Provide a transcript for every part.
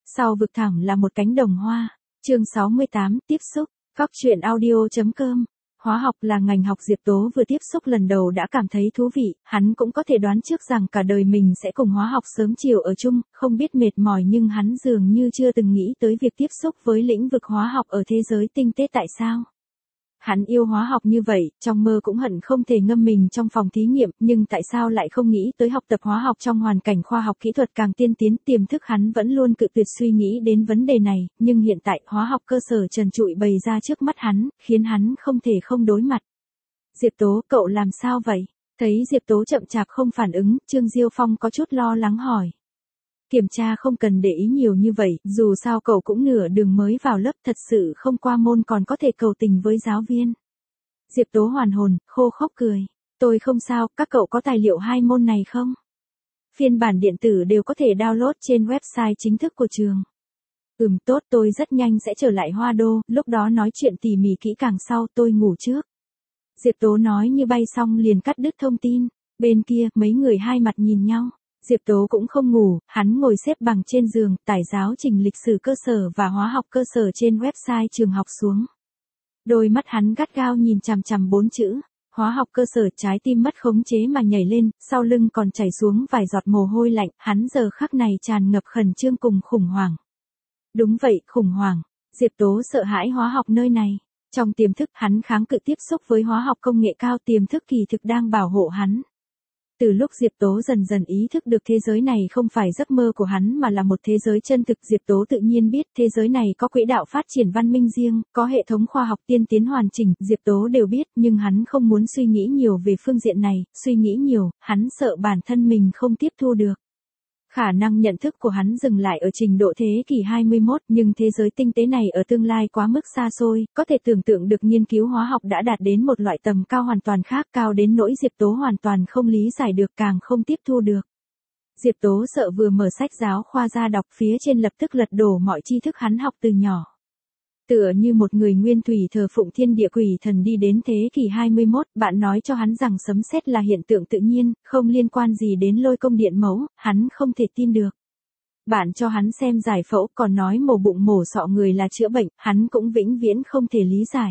Sau vực thẳm là một cánh đồng hoa. Chương 68, tiếp xúc. Cóc truyện audio.com. Hóa học là ngành học Diệp Tố vừa tiếp xúc lần đầu đã cảm thấy thú vị, hắn cũng có thể đoán trước rằng cả đời mình sẽ cùng hóa học sớm chiều ở chung, không biết mệt mỏi, nhưng hắn dường như chưa từng nghĩ tới việc tiếp xúc với lĩnh vực hóa học ở thế giới tinh tế. Tại sao? Hắn yêu hóa học như vậy, trong mơ cũng hận không thể ngâm mình trong phòng thí nghiệm, nhưng tại sao lại không nghĩ tới học tập hóa học trong hoàn cảnh khoa học kỹ thuật càng tiên tiến? Tiềm thức hắn vẫn luôn cự tuyệt suy nghĩ đến vấn đề này, nhưng hiện tại hóa học cơ sở trần trụi bày ra trước mắt hắn, khiến hắn không thể không đối mặt. Diệp Tố, cậu làm sao vậy? Thấy Diệp Tố chậm chạp không phản ứng, Trương Diêu Phong có chút lo lắng hỏi. Kiểm tra không cần để ý nhiều như vậy, dù sao cậu cũng nửa đường mới vào lớp, thật sự không qua môn còn có thể cầu tình với giáo viên. Diệp Tố hoàn hồn, khô khốc cười. Tôi không sao, các cậu có tài liệu 2 môn này không? Phiên bản điện tử đều có thể download trên website chính thức của trường. Tốt, tôi rất nhanh sẽ trở lại Hoa Đô, lúc đó nói chuyện tỉ mỉ kỹ càng sau, tôi ngủ trước. Diệp Tố nói như bay xong liền cắt đứt thông tin. Bên kia, mấy người hai mặt nhìn nhau. Diệp Tố cũng không ngủ, hắn ngồi xếp bằng trên giường, tải giáo trình lịch sử cơ sở và hóa học cơ sở trên website trường học xuống. Đôi mắt hắn gắt gao nhìn chằm chằm 4 chữ, hóa học cơ sở. Trái tim mất khống chế mà nhảy lên, sau lưng còn chảy xuống vài giọt mồ hôi lạnh, hắn giờ khắc này tràn ngập khẩn trương cùng khủng hoảng. Đúng vậy, khủng hoảng. Diệp Tố sợ hãi hóa học nơi này. Trong tiềm thức hắn kháng cự tiếp xúc với hóa học công nghệ cao, tiềm thức kỳ thực đang bảo hộ hắn. Từ lúc Diệp Tố dần dần ý thức được thế giới này không phải giấc mơ của hắn mà là một thế giới chân thực, Diệp Tố tự nhiên biết thế giới này có quỹ đạo phát triển văn minh riêng, có hệ thống khoa học tiên tiến hoàn chỉnh, Diệp Tố đều biết, nhưng hắn không muốn suy nghĩ nhiều về phương diện này, suy nghĩ nhiều, hắn sợ bản thân mình không tiếp thu được. Khả năng nhận thức của hắn dừng lại ở trình độ thế kỷ 21, nhưng thế giới tinh tế này ở tương lai quá mức xa xôi, có thể tưởng tượng được nghiên cứu hóa học đã đạt đến một loại tầm cao hoàn toàn khác, cao đến nỗi Diệp Tố hoàn toàn không lý giải được, càng không tiếp thu được. Diệp Tố sợ vừa mở sách giáo khoa ra đọc, phía trên lập tức lật đổ mọi tri thức hắn học từ nhỏ. Tựa như một người nguyên thủy thờ phụng thiên địa quỷ thần đi đến thế kỷ 21, bạn nói cho hắn rằng sấm sét là hiện tượng tự nhiên, không liên quan gì đến lôi công điện mẫu, hắn không thể tin được. Bạn cho hắn xem giải phẫu, còn nói mổ bụng mổ sọ người là chữa bệnh, hắn cũng vĩnh viễn không thể lý giải.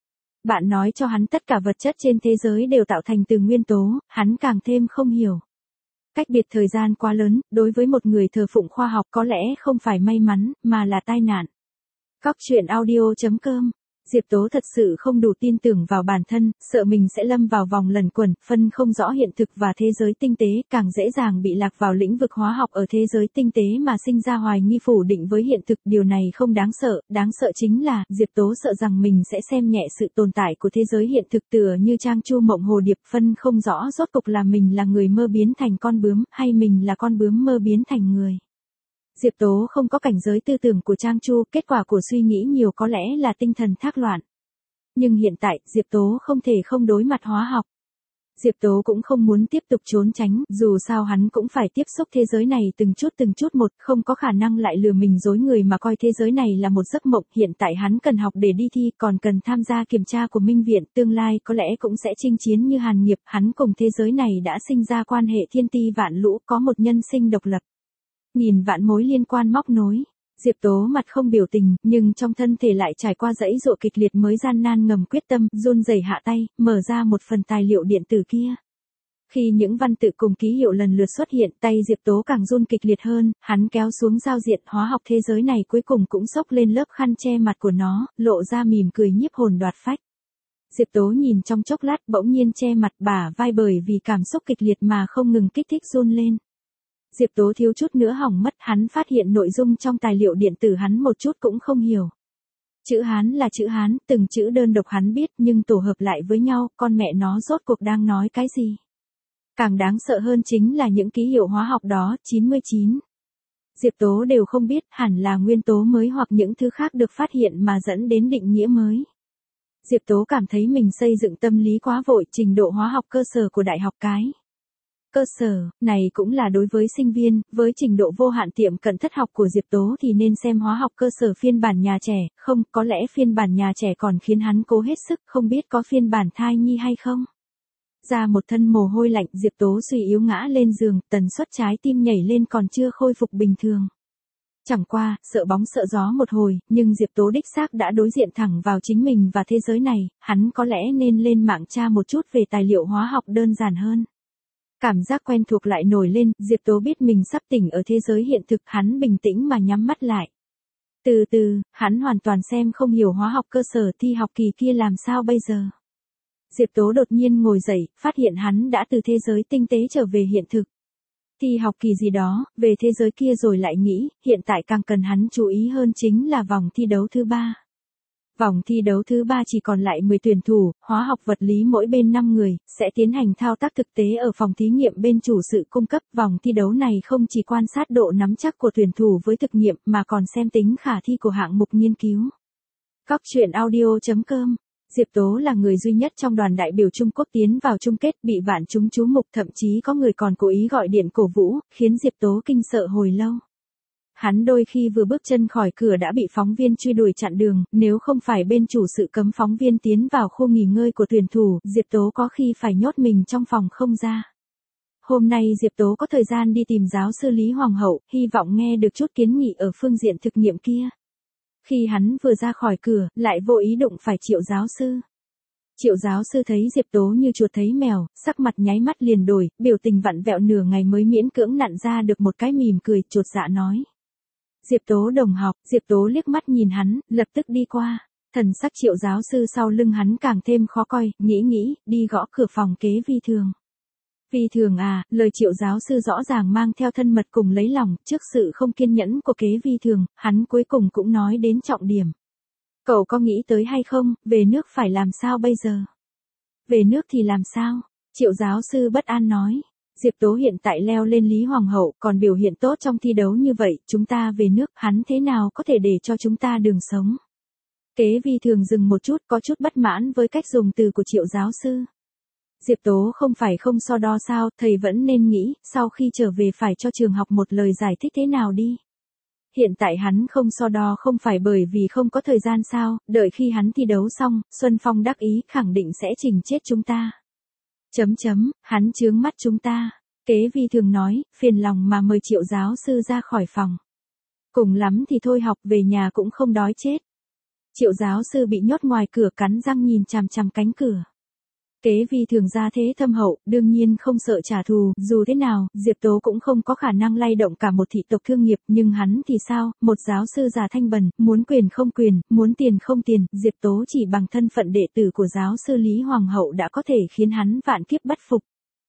Bạn nói cho hắn tất cả vật chất trên thế giới đều tạo thành từ nguyên tố, hắn càng thêm không hiểu. Cách biệt thời gian quá lớn, đối với một người thờ phụng khoa học có lẽ không phải may mắn, mà là tai nạn. Cóc truyện audio.com. Diệp Tố thật sự không đủ tin tưởng vào bản thân, sợ mình sẽ lâm vào vòng luẩn quẩn, phân không rõ hiện thực và thế giới tinh tế, càng dễ dàng bị lạc vào lĩnh vực hóa học ở thế giới tinh tế mà sinh ra hoài nghi phủ định với hiện thực. Điều này không đáng sợ chính là, Diệp Tố sợ rằng mình sẽ xem nhẹ sự tồn tại của thế giới hiện thực, tựa như Trang Chu mộng hồ điệp, phân không rõ rốt cục là mình là người mơ biến thành con bướm, hay mình là con bướm mơ biến thành người. Diệp Tố không có cảnh giới tư tưởng của Trang Chu, kết quả của suy nghĩ nhiều có lẽ là tinh thần thác loạn. Nhưng hiện tại, Diệp Tố không thể không đối mặt hóa học. Diệp Tố cũng không muốn tiếp tục trốn tránh, dù sao hắn cũng phải tiếp xúc thế giới này từng chút một, không có khả năng lại lừa mình dối người mà coi thế giới này là một giấc mộng. Hiện tại hắn cần học để đi thi, còn cần tham gia kiểm tra của Minh Viện, tương lai có lẽ cũng sẽ chinh chiến như Hàn Nghiệp, hắn cùng thế giới này đã sinh ra quan hệ thiên ti vạn lũ, có một nhân sinh độc lập. Nghìn vạn mối liên quan móc nối. Diệp Tố mặt không biểu tình, nhưng trong thân thể lại trải qua dãy dụa kịch liệt mới gian nan ngầm quyết tâm, run rẩy hạ tay, mở ra một phần tài liệu điện tử kia. Khi những văn tự cùng ký hiệu lần lượt xuất hiện, tay Diệp Tố càng run kịch liệt hơn, hắn kéo xuống giao diện hóa học thế giới này, cuối cùng cũng xốc lên lớp khăn che mặt của nó, lộ ra mỉm cười nhiếp hồn đoạt phách. Diệp Tố nhìn trong chốc lát, bỗng nhiên che mặt bả vai bởi vì cảm xúc kịch liệt mà không ngừng kích thích run lên. Diệp Tố thiếu chút nữa hỏng mất, hắn phát hiện nội dung trong tài liệu điện tử hắn một chút cũng không hiểu. Chữ Hán là chữ Hán, từng chữ đơn độc hắn biết, nhưng tổ hợp lại với nhau, con mẹ nó rốt cuộc đang nói cái gì? Càng đáng sợ hơn chính là những ký hiệu hóa học đó, 99. Diệp Tố đều không biết, hẳn là nguyên tố mới hoặc những thứ khác được phát hiện mà dẫn đến định nghĩa mới. Diệp Tố cảm thấy mình xây dựng tâm lý quá vội, trình độ hóa học cơ sở của đại học cái. Cơ sở, này cũng là đối với sinh viên, với trình độ vô hạn tiệm cận thất học của Diệp Tố thì nên xem hóa học cơ sở phiên bản nhà trẻ, không, có lẽ phiên bản nhà trẻ còn khiến hắn cố hết sức, không biết có phiên bản thai nhi hay không. Ra một thân mồ hôi lạnh, Diệp Tố suy yếu ngã lên giường, tần suất trái tim nhảy lên còn chưa khôi phục bình thường. Chẳng qua, sợ bóng sợ gió một hồi, nhưng Diệp Tố đích xác đã đối diện thẳng vào chính mình và thế giới này, hắn có lẽ nên lên mạng tra một chút về tài liệu hóa học đơn giản hơn. Cảm giác quen thuộc lại nổi lên, Diệp Tố biết mình sắp tỉnh ở thế giới hiện thực, hắn bình tĩnh mà nhắm mắt lại. Từ từ, hắn hoàn toàn xem không hiểu hóa học cơ sở, thi học kỳ kia làm sao bây giờ. Diệp Tố đột nhiên ngồi dậy, phát hiện hắn đã từ thế giới tinh tế trở về hiện thực. Thi học kỳ gì đó, về thế giới kia rồi lại nghĩ, hiện tại càng cần hắn chú ý hơn chính là vòng thi đấu thứ 3. Vòng thi đấu thứ 3 chỉ còn lại 10 tuyển thủ, hóa học vật lý mỗi bên 5 người, sẽ tiến hành thao tác thực tế ở phòng thí nghiệm bên chủ sự cung cấp. Vòng thi đấu này không chỉ quan sát độ nắm chắc của tuyển thủ với thực nghiệm mà còn xem tính khả thi của hạng mục nghiên cứu. Cóc truyện audio.com. Diệp Tố là người duy nhất trong đoàn đại biểu Trung Quốc tiến vào chung kết, bị vạn chúng chú mục, thậm chí có người còn cố ý gọi điện cổ vũ, khiến Diệp Tố kinh sợ hồi lâu. Hắn đôi khi vừa bước chân khỏi cửa đã bị phóng viên truy đuổi chặn đường, nếu không phải bên chủ sự cấm phóng viên tiến vào khu nghỉ ngơi của tuyển thủ, Diệp Tố có khi phải nhốt mình trong phòng không ra. Hôm nay Diệp Tố có thời gian đi tìm giáo sư Lý Hoàng hậu, hy vọng nghe được chút kiến nghị ở phương diện thực nghiệm kia. Khi hắn vừa ra khỏi cửa, lại vô ý đụng phải Triệu giáo sư. Triệu giáo sư thấy Diệp Tố như chuột thấy mèo, sắc mặt nháy mắt liền đổi, biểu tình vặn vẹo nửa ngày mới miễn cưỡng nặn ra được một cái mỉm cười, chột dạ nói. Diệp Tố đồng học, Diệp Tố liếc mắt nhìn hắn, lập tức đi qua. Thần sắc Triệu giáo sư sau lưng hắn càng thêm khó coi, nghĩ, đi gõ cửa phòng kế vi thường. Vi thường à, lời Triệu giáo sư rõ ràng mang theo thân mật cùng lấy lòng, trước sự không kiên nhẫn của kế vi thường, hắn cuối cùng cũng nói đến trọng điểm. Cậu có nghĩ tới hay không, về nước phải làm sao bây giờ? Về nước thì làm sao? Triệu giáo sư bất an nói. Diệp Tố hiện tại leo lên Lý Hoàng hậu, còn biểu hiện tốt trong thi đấu như vậy, chúng ta về nước, hắn thế nào có thể để cho chúng ta đường sống? Kế vi thường dừng một chút, có chút bất mãn với cách dùng từ của Triệu giáo sư. Diệp Tố không phải không so đo sao, thầy vẫn nên nghĩ, sau khi trở về phải cho trường học một lời giải thích thế nào đi. Hiện tại hắn không so đo không phải bởi vì không có thời gian sao, đợi khi hắn thi đấu xong, Xuân Phong đắc ý khẳng định sẽ chỉnh chết chúng ta. Hắn chướng mắt chúng ta. Kế vi thường nói, phiền lòng mà mời Triệu giáo sư ra khỏi phòng. Cùng lắm thì thôi học, về nhà cũng không đói chết. Triệu giáo sư bị nhốt ngoài cửa, cắn răng nhìn chằm chằm cánh cửa. Kế vi thường ra thế thâm hậu, đương nhiên không sợ trả thù, dù thế nào, Diệp Tố cũng không có khả năng lay động cả một thị tộc thương nghiệp, nhưng hắn thì sao, một giáo sư già thanh bần, muốn quyền không quyền, muốn tiền không tiền, Diệp Tố chỉ bằng thân phận đệ tử của giáo sư Lý Hoàng hậu đã có thể khiến hắn vạn kiếp bất phục.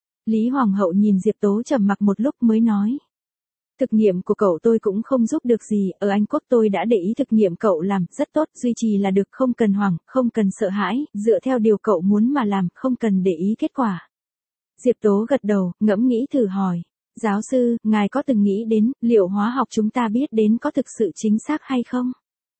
Lý Hoàng hậu nhìn Diệp Tố trầm mặc một lúc mới nói. Thực nghiệm của cậu tôi cũng không giúp được gì, ở Anh Quốc tôi đã để ý thực nghiệm cậu làm, rất tốt, duy trì là được, không cần hoảng, không cần sợ hãi, dựa theo điều cậu muốn mà làm, không cần để ý kết quả. Diệp Tố gật đầu, ngẫm nghĩ thử hỏi. Giáo sư, ngài có từng nghĩ đến, liệu hóa học chúng ta biết đến có thực sự chính xác hay không?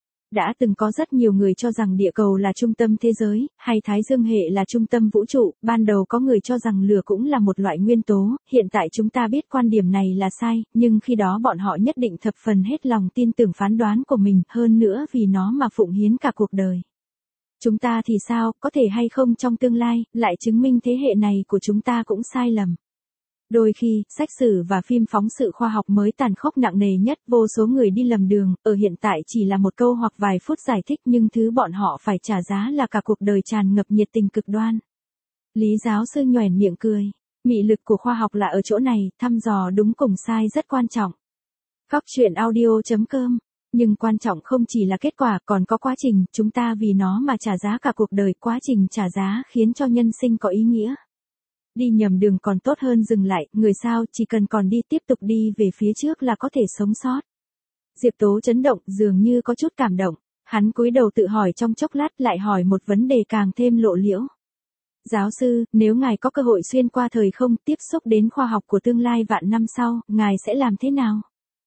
Đã từng có rất nhiều người cho rằng địa cầu là trung tâm thế giới, hay Thái Dương hệ là trung tâm vũ trụ, ban đầu có người cho rằng lửa cũng là một loại nguyên tố, hiện tại chúng ta biết quan điểm này là sai, nhưng khi đó bọn họ nhất định thập phần hết lòng tin tưởng phán đoán của mình, hơn nữa vì nó mà phụng hiến cả cuộc đời. Chúng ta thì sao, có thể hay không trong tương lai, lại chứng minh thế hệ này của chúng ta cũng sai lầm. Đôi khi, sách sử và phim phóng sự khoa học mới tàn khốc nặng nề nhất, vô số người đi lầm đường, ở hiện tại chỉ là một câu hoặc vài phút giải thích nhưng thứ bọn họ phải trả giá là cả cuộc đời tràn ngập nhiệt tình cực đoan. Lý giáo sư nhoẻn miệng cười. Mị lực của khoa học là ở chỗ này, thăm dò đúng cùng sai rất quan trọng. Cóc truyện audio.com. Nhưng quan trọng không chỉ là kết quả, còn có quá trình, chúng ta vì nó mà trả giá cả cuộc đời, quá trình trả giá khiến cho nhân sinh có ý nghĩa. Đi nhầm đường còn tốt hơn dừng lại, người sao, chỉ cần còn đi tiếp tục đi về phía trước là có thể sống sót. Diệp Tố chấn động, dường như có chút cảm động. Hắn cúi đầu tự hỏi trong chốc lát lại hỏi một vấn đề càng thêm lộ liễu. Giáo sư, nếu ngài có cơ hội xuyên qua thời không, tiếp xúc đến khoa học của tương lai vạn năm sau, ngài sẽ làm thế nào?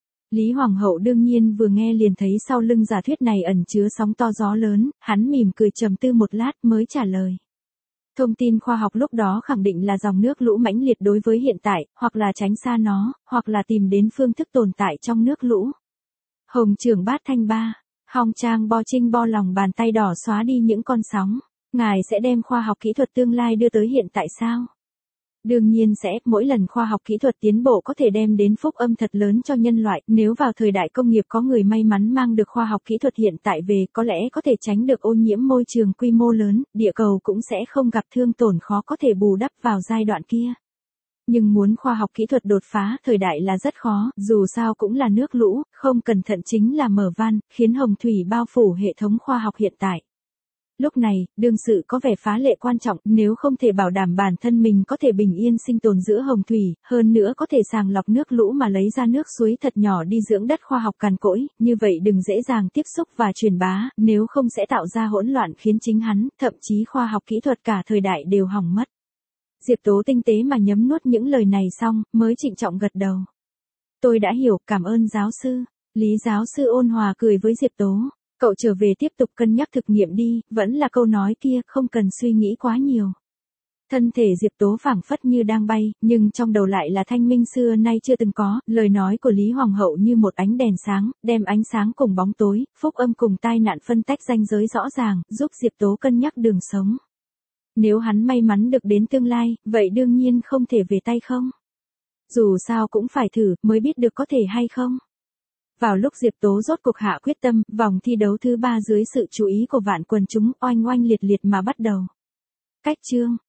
Lý Hoàng hậu đương nhiên vừa nghe liền thấy sau lưng giả thuyết này ẩn chứa sóng to gió lớn, hắn mỉm cười trầm tư một lát mới trả lời. Thông tin khoa học lúc đó khẳng định là dòng nước lũ mãnh liệt đối với hiện tại, hoặc là tránh xa nó, hoặc là tìm đến phương thức tồn tại trong nước lũ. Hồng trưởng bát thanh ba, Hong Trang bo trinh bo lòng bàn tay đỏ xóa đi những con sóng. Ngài sẽ đem khoa học kỹ thuật tương lai đưa tới hiện tại sao? Đương nhiên sẽ, mỗi lần khoa học kỹ thuật tiến bộ có thể đem đến phúc âm thật lớn cho nhân loại, nếu vào thời đại công nghiệp có người may mắn mang được khoa học kỹ thuật hiện tại về, có lẽ có thể tránh được ô nhiễm môi trường quy mô lớn, địa cầu cũng sẽ không gặp thương tổn khó có thể bù đắp vào giai đoạn kia. Nhưng muốn khoa học kỹ thuật đột phá thời đại là rất khó, dù sao cũng là nước lũ, không cẩn thận chính là mở van, khiến hồng thủy bao phủ hệ thống khoa học hiện tại. Lúc này, đương sự có vẻ phá lệ quan trọng, nếu không thể bảo đảm bản thân mình có thể bình yên sinh tồn giữa hồng thủy, hơn nữa có thể sàng lọc nước lũ mà lấy ra nước suối thật nhỏ đi dưỡng đất khoa học cằn cỗi, như vậy đừng dễ dàng tiếp xúc và truyền bá, nếu không sẽ tạo ra hỗn loạn khiến chính hắn, thậm chí khoa học kỹ thuật cả thời đại đều hỏng mất. Diệp Tố tinh tế mà nhấm nuốt những lời này xong, mới trịnh trọng gật đầu. Tôi đã hiểu, cảm ơn giáo sư. Lý giáo sư ôn hòa cười với Diệp Tố. Cậu trở về tiếp tục cân nhắc thực nghiệm đi, vẫn là câu nói kia, không cần suy nghĩ quá nhiều. Thân thể Diệp Tố phảng phất như đang bay, nhưng trong đầu lại là thanh minh xưa nay chưa từng có, lời nói của Lý Hoàng hậu như một ánh đèn sáng, đem ánh sáng cùng bóng tối, phúc âm cùng tai nạn phân tách ranh giới rõ ràng, giúp Diệp Tố cân nhắc đường sống. Nếu hắn may mắn được đến tương lai, vậy đương nhiên không thể về tay không. Dù sao cũng phải thử, mới biết được có thể hay không. Vào lúc Diệp Tố rốt cuộc hạ quyết tâm, vòng thi đấu thứ 3 dưới sự chú ý của vạn quần chúng oanh oanh liệt liệt mà bắt đầu. Cách chương